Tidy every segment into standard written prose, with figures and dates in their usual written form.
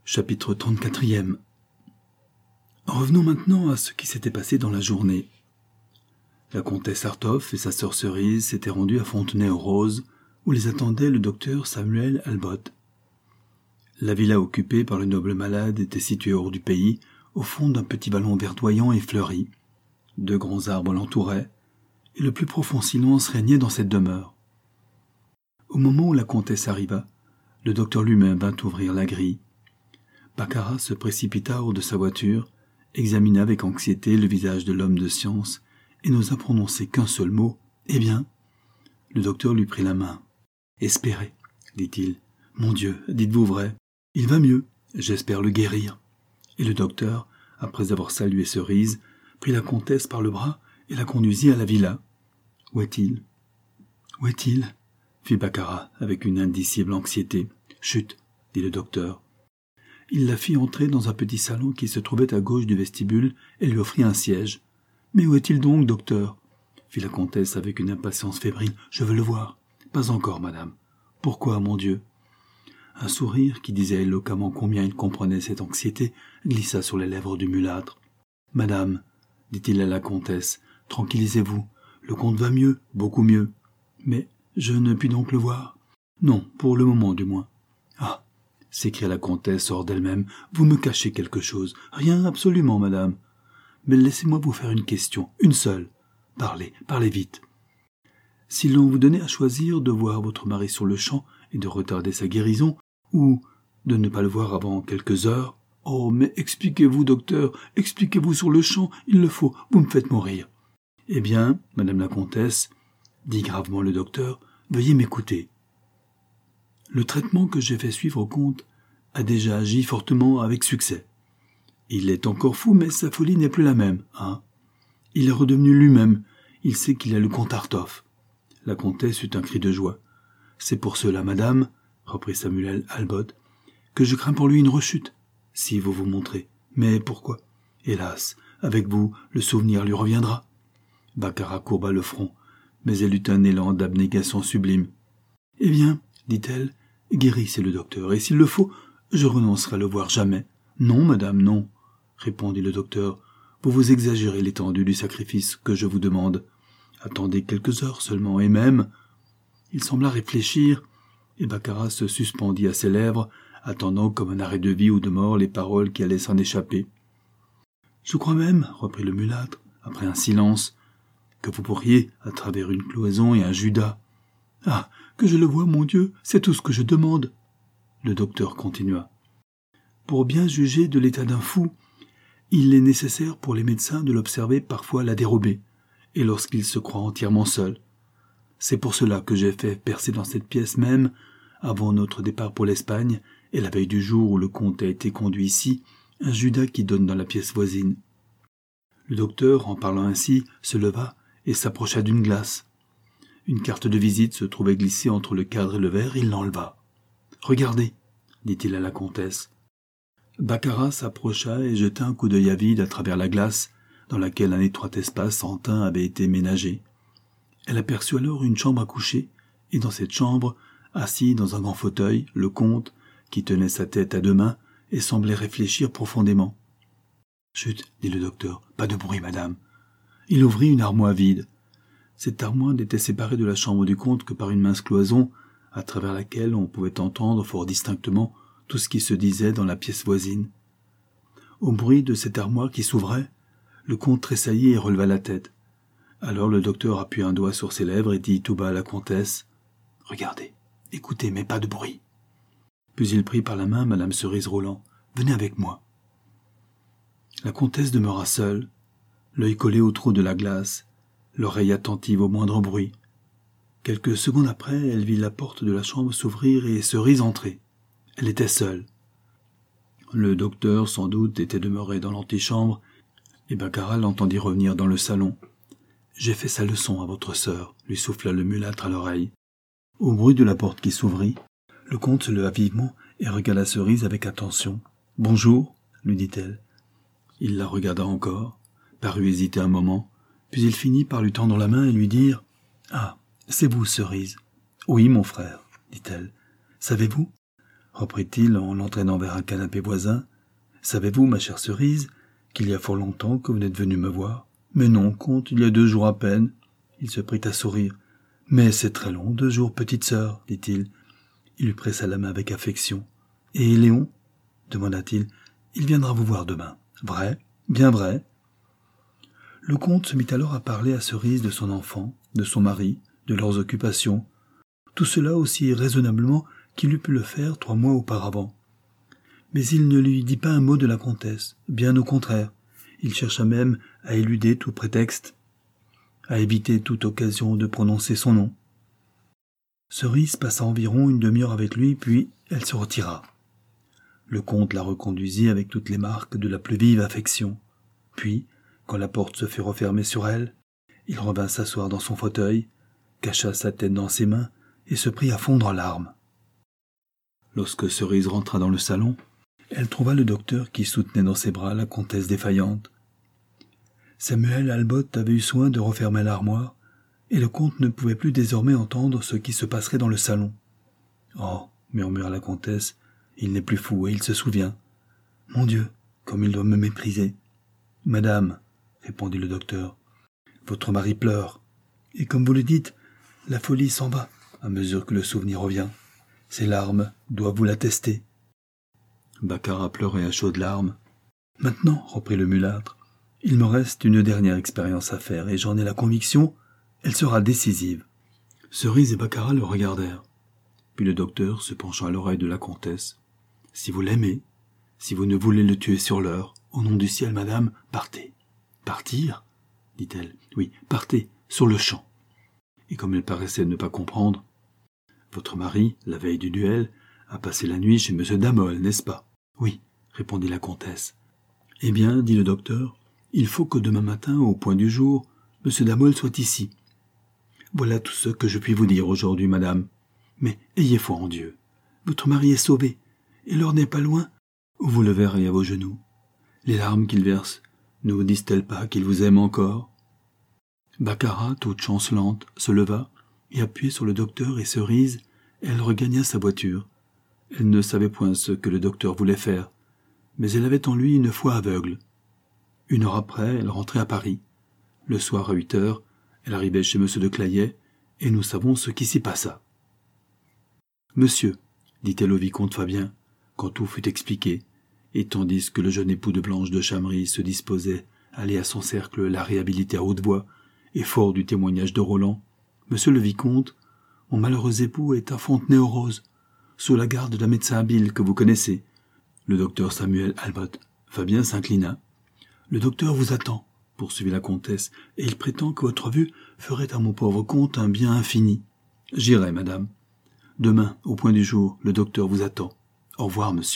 Chapitre 34e. Revenons maintenant à ce qui s'était passé dans la journée. La comtesse Harthoff et sa sœur Cerise s'étaient rendues à Fontenay-aux-Roses, où les attendait le docteur Samuel Albott. La villa occupée par le noble malade était située hors du pays, au fond d'un petit vallon verdoyant et fleuri. 2 grands arbres l'entouraient, et le plus profond silence régnait dans cette demeure. Au moment où la comtesse arriva, le docteur lui-même vint ouvrir la grille. Baccarat se précipita hors de sa voiture, examina avec anxiété le visage de l'homme de science et n'osa prononcer qu'un seul mot. « Eh bien ?» Le docteur lui prit la main. « Espérez, dit-il. Mon Dieu, dites-vous vrai. Il va mieux. J'espère le guérir. » Et le docteur, après avoir salué Cerise, prit la comtesse par le bras et la conduisit à la villa. « Où est-il ?»« Où est-il ?» fit Baccarat avec une indicible anxiété. « Chut !» dit le docteur. Il la fit entrer dans un petit salon qui se trouvait à gauche du vestibule et lui offrit un siège. « Mais où est-il donc, docteur ?» fit la comtesse avec une impatience fébrile. « Je veux le voir. »« Pas encore, madame. »« Pourquoi, mon Dieu ?» Un sourire, qui disait éloquemment combien il comprenait cette anxiété, glissa sur les lèvres du mulâtre. « Madame, dit-il à la comtesse, tranquillisez-vous. Le comte va mieux, beaucoup mieux. Mais je ne puis donc le voir ? Non, pour le moment du moins. »« Ah !» s'écria la comtesse hors d'elle-même, « vous me cachez quelque chose. Rien, absolument, madame. Mais laissez-moi vous faire une question, une seule. Parlez, parlez vite. Si l'on vous donnait à choisir de voir votre mari sur le champ et de retarder sa guérison, ou de ne pas le voir avant quelques heures, oh, mais expliquez-vous, docteur, expliquez-vous sur le champ, il le faut, vous me faites mourir. Eh bien, madame la comtesse, dit gravement le docteur, veuillez m'écouter. Le traitement que j'ai fait suivre au comte a déjà agi fortement avec succès. Il est encore fou, mais sa folie n'est plus la même, hein. Il est redevenu lui-même, il sait qu'il a le comte Harthoff. La comtesse eut un cri de joie. C'est pour cela, madame, reprit Samuel Albott, que je crains pour lui une rechute, si vous vous montrez. Mais pourquoi ? Hélas, avec vous, le souvenir lui reviendra. Baccarat courba le front, mais elle eut un élan d'abnégation sublime. Eh bien, dit-elle, guérissez le docteur, et s'il le faut, je renoncerai à le voir jamais. Non, madame, non, répondit le docteur. Vous vous exagérez l'étendue du sacrifice que je vous demande. Attendez quelques heures seulement, et même... Il sembla réfléchir, et Baccarat se suspendit à ses lèvres, attendant comme un arrêt de vie ou de mort les paroles qui allaient s'en échapper. « Je crois même, reprit le mulâtre, après un silence, que vous pourriez, à travers une cloison et un Judas... Ah, que je le vois, mon Dieu, c'est tout ce que je demande. » Le docteur continua. « Pour bien juger de l'état d'un fou, il est nécessaire pour les médecins de l'observer parfois à la dérobée, et lorsqu'il se croit entièrement seul. C'est pour cela que j'ai fait percer dans cette pièce même, avant notre départ pour l'Espagne, et la veille du jour où le comte a été conduit ici, un Judas qui donne dans la pièce voisine. » Le docteur, en parlant ainsi, se leva et s'approcha d'une glace. Une carte de visite se trouvait glissée entre le cadre et le verre, il l'enleva. « Regardez, » dit-il à la comtesse. Baccarat s'approcha et jeta un coup d'œil avide à travers la glace, dans laquelle un étroit espace en tain avait été ménagé. Elle aperçut alors une chambre à coucher, et dans cette chambre, assis dans un grand fauteuil, le comte, qui tenait sa tête à 2 mains et semblait réfléchir profondément. « Chut, dit le docteur, pas de bruit, madame. » Il ouvrit une armoire vide. Cette armoire n'était séparée de la chambre du comte que par une mince cloison, à travers laquelle on pouvait entendre fort distinctement tout ce qui se disait dans la pièce voisine. Au bruit de cette armoire qui s'ouvrait, le comte tressaillit et releva la tête. Alors le docteur appuya un doigt sur ses lèvres et dit tout bas à la comtesse « Regardez, écoutez, mais pas de bruit. » Puis il prit par la main madame Cerise Roland. « Venez avec moi. » La comtesse demeura seule, l'œil collé au trou de la glace, l'oreille attentive au moindre bruit. Quelques secondes après, elle vit la porte de la chambre s'ouvrir et Cerise entrer. Elle était seule. Le docteur, sans doute, était demeuré dans l'antichambre, et Baccarat l'entendit revenir dans le salon. « J'ai fait sa leçon à votre sœur, » lui souffla le mulâtre à l'oreille. Au bruit de la porte qui s'ouvrit, le comte se leva vivement et regarda Cerise avec attention. « Bonjour, » lui dit-elle. Il la regarda encore, parut hésiter un moment, puis il finit par lui tendre la main et lui dire « Ah, c'est vous, Cerise. »« Oui, mon frère, dit-elle. Savez-vous ? reprit-il en l'entraînant vers un canapé voisin. « Savez-vous, ma chère Cerise, qu'il y a fort longtemps que vous n'êtes venue me voir ? » ?»« Mais non, comte, il y a 2 jours à peine. » Il se prit à sourire. « Mais c'est très long, 2 jours, petite sœur, dit-il. » Il lui pressa la main avec affection. « Et Léon ?» demanda-t-il. « Il viendra vous voir demain. »« Vrai ? Bien vrai. » Le comte se mit alors à parler à Cerise de son enfant, de son mari, de leurs occupations, tout cela aussi raisonnablement qu'il eût pu le faire 3 mois auparavant. Mais il ne lui dit pas un mot de la comtesse, bien au contraire. Il chercha même à éluder tout prétexte, à éviter toute occasion de prononcer son nom. Cerise passa environ une demi-heure avec lui, puis elle se retira. Le comte la reconduisit avec toutes les marques de la plus vive affection. Puis, quand la porte se fut refermée sur elle, il revint s'asseoir dans son fauteuil, cacha sa tête dans ses mains et se prit à fondre en larmes. Lorsque Cerise rentra dans le salon, elle trouva le docteur qui soutenait dans ses bras la comtesse défaillante. Samuel Albott avait eu soin de refermer l'armoire, et le comte ne pouvait plus désormais entendre ce qui se passerait dans le salon. « Oh » murmura la comtesse, « il n'est plus fou et il se souvient. Mon Dieu, comme il doit me mépriser. »« Madame, » répondit le docteur, « votre mari pleure, et comme vous le dites, la folie s'en va à mesure que le souvenir revient. Ses larmes doivent vous l'attester. » Baccarat pleurait à chaudes larmes. « Maintenant, » reprit le mulâtre, « il me reste une dernière expérience à faire, et j'en ai la conviction, elle sera décisive. » Cerise et Baccarat le regardèrent. Puis le docteur se penchant à l'oreille de la comtesse. « Si vous l'aimez, si vous ne voulez le tuer sur l'heure, au nom du ciel, madame, partez. »« Partir » dit-elle. « Oui, partez, sur le champ. » Et comme elle paraissait ne pas comprendre, « Votre mari, la veille du duel, a passé la nuit chez M. Damol, n'est-ce pas ?»« Oui, » répondit la comtesse. « Eh bien, dit le docteur, il faut que demain matin, au point du jour, M. Damol soit ici. Voilà tout ce que je puis vous dire aujourd'hui, madame. Mais ayez foi en Dieu. Votre mari est sauvé, et l'heure n'est pas loin où vous le verrez à vos genoux. Les larmes qu'il verse ne vous disent-elles pas qu'il vous aime encore ?» Baccarat, toute chancelante, se leva, et appuyée sur le docteur et Cerise, elle regagna sa voiture. Elle ne savait point ce que le docteur voulait faire, mais elle avait en lui une foi aveugle. 1 heure après, elle rentrait à Paris. Le soir à 8 heures, elle arrivait chez M. de Claillet, et nous savons ce qui s'y passa. « Monsieur, » dit-elle au vicomte Fabien, quand tout fut expliqué, et tandis que le jeune époux de Blanche de Chamery se disposait à aller à son cercle la réhabiliter à haute voix, et fort du témoignage de Roland, « Monsieur le vicomte, mon malheureux époux est à Fontenay-aux-Roses, sous la garde d'un médecin habile que vous connaissez, le docteur Samuel Albott. » Fabien s'inclina. « Le docteur vous attend, » poursuivit la comtesse, « et il prétend que votre vue ferait à mon pauvre comte un bien infini. »« J'irai, madame. Demain, au point du jour, le docteur vous attend. Au revoir, monsieur. »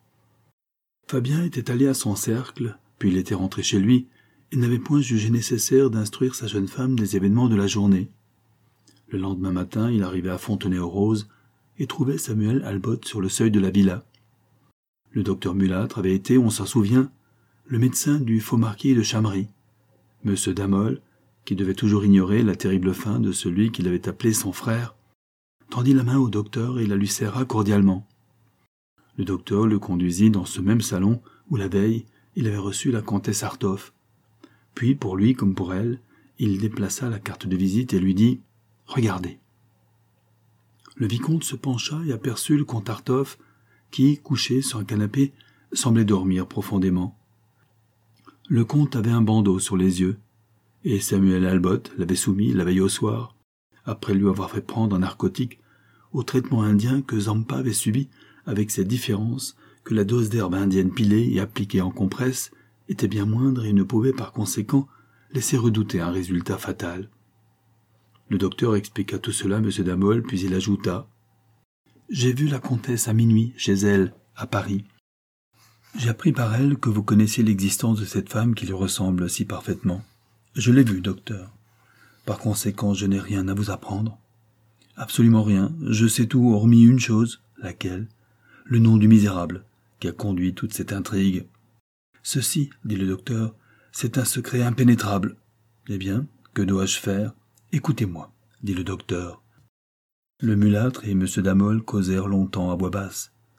Fabien était allé à son cercle, puis il était rentré chez lui, et n'avait point jugé nécessaire d'instruire sa jeune femme des événements de la journée. Le lendemain matin, il arrivait à Fontenay-aux-Roses et trouvait Samuel Albott sur le seuil de la villa. Le docteur Mulâtre avait été, on s'en souvient, le médecin du faux marquis de Chamery. M. Damol, qui devait toujours ignorer la terrible fin de celui qu'il avait appelé son frère, tendit la main au docteur et la lui serra cordialement. Le docteur le conduisit dans ce même salon où la veille il avait reçu la comtesse Artolphe. Puis, pour lui comme pour elle, il déplaça la carte de visite et lui dit « Regardez ». Le vicomte se pencha et aperçut le comte Artolphe qui, couché sur un canapé, semblait dormir profondément. Le comte avait un bandeau sur les yeux, et Samuel Albott l'avait soumis la veille au soir, après lui avoir fait prendre un narcotique, au traitement indien que Zampa avait subi, avec cette différence que la dose d'herbe indienne pilée et appliquée en compresse était bien moindre et ne pouvait par conséquent laisser redouter un résultat fatal. Le docteur expliqua tout cela à M. Damol, puis il ajouta « J'ai vu la comtesse à minuit, chez elle, à Paris. J'ai appris par elle que vous connaissiez l'existence de cette femme qui lui ressemble si parfaitement. Je l'ai vue, docteur. Par conséquent, je n'ai rien à vous apprendre. Absolument rien. Je sais tout, hormis une chose. Laquelle ? Le nom du misérable qui a conduit toute cette intrigue. Ceci, dit le docteur, c'est un secret impénétrable. Eh bien, que dois-je faire ? Écoutez-moi, dit le docteur. Le mulâtre et M. Damol causèrent longtemps à voix basse.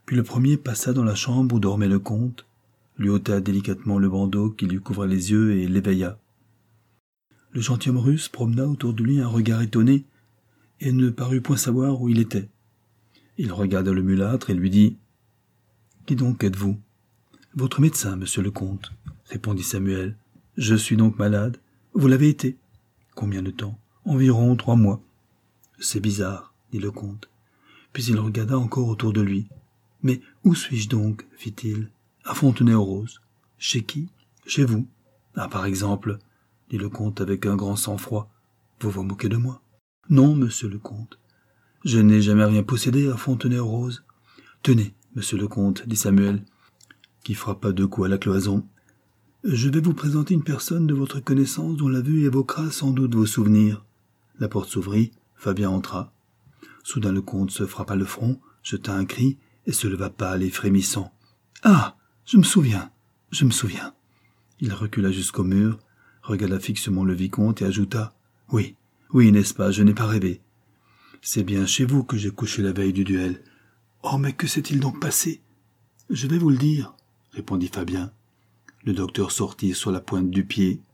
Puis le premier passa dans la chambre où dormait le comte, lui ôta délicatement le bandeau qui lui couvrait les yeux et l'éveilla. Le gentilhomme russe promena autour de lui un regard étonné et ne parut point savoir où il était. Il regarda le mulâtre et lui dit « Qui donc êtes-vous » ?« Votre médecin, monsieur le comte, » répondit Samuel. « Je suis donc malade. Vous l'avez été. »« Combien de temps ?»« Environ 3 mois. »« C'est bizarre, » dit le comte. Puis il regarda encore autour de lui. « Mais où suis-je donc ?» fit-il. « À Fontenay-aux-Roses. »« Chez qui ?»« Chez vous. »« Ah, par exemple, » dit le comte avec un grand sang-froid. « Vous vous moquez de moi ?»« Non, monsieur le comte. Je n'ai jamais rien possédé à Fontenay-aux-Roses. »« Tenez, monsieur le comte, » dit Samuel, qui frappa 2 coups à la cloison. « Je vais vous présenter une personne de votre connaissance dont la vue évoquera sans doute vos souvenirs. » La porte s'ouvrit, Fabien entra. Soudain le comte se frappa le front, jeta un cri et se leva pâle et frémissant. « Ah, je me souviens. Il recula jusqu'au mur, regarda fixement le vicomte et ajouta « Oui, n'est-ce pas, je n'ai pas rêvé. C'est bien chez vous que j'ai couché la veille du duel. Oh, mais que s'est-il donc passé ?»« Je vais vous le dire, » répondit Fabien. Le docteur sortit sur la pointe du pied.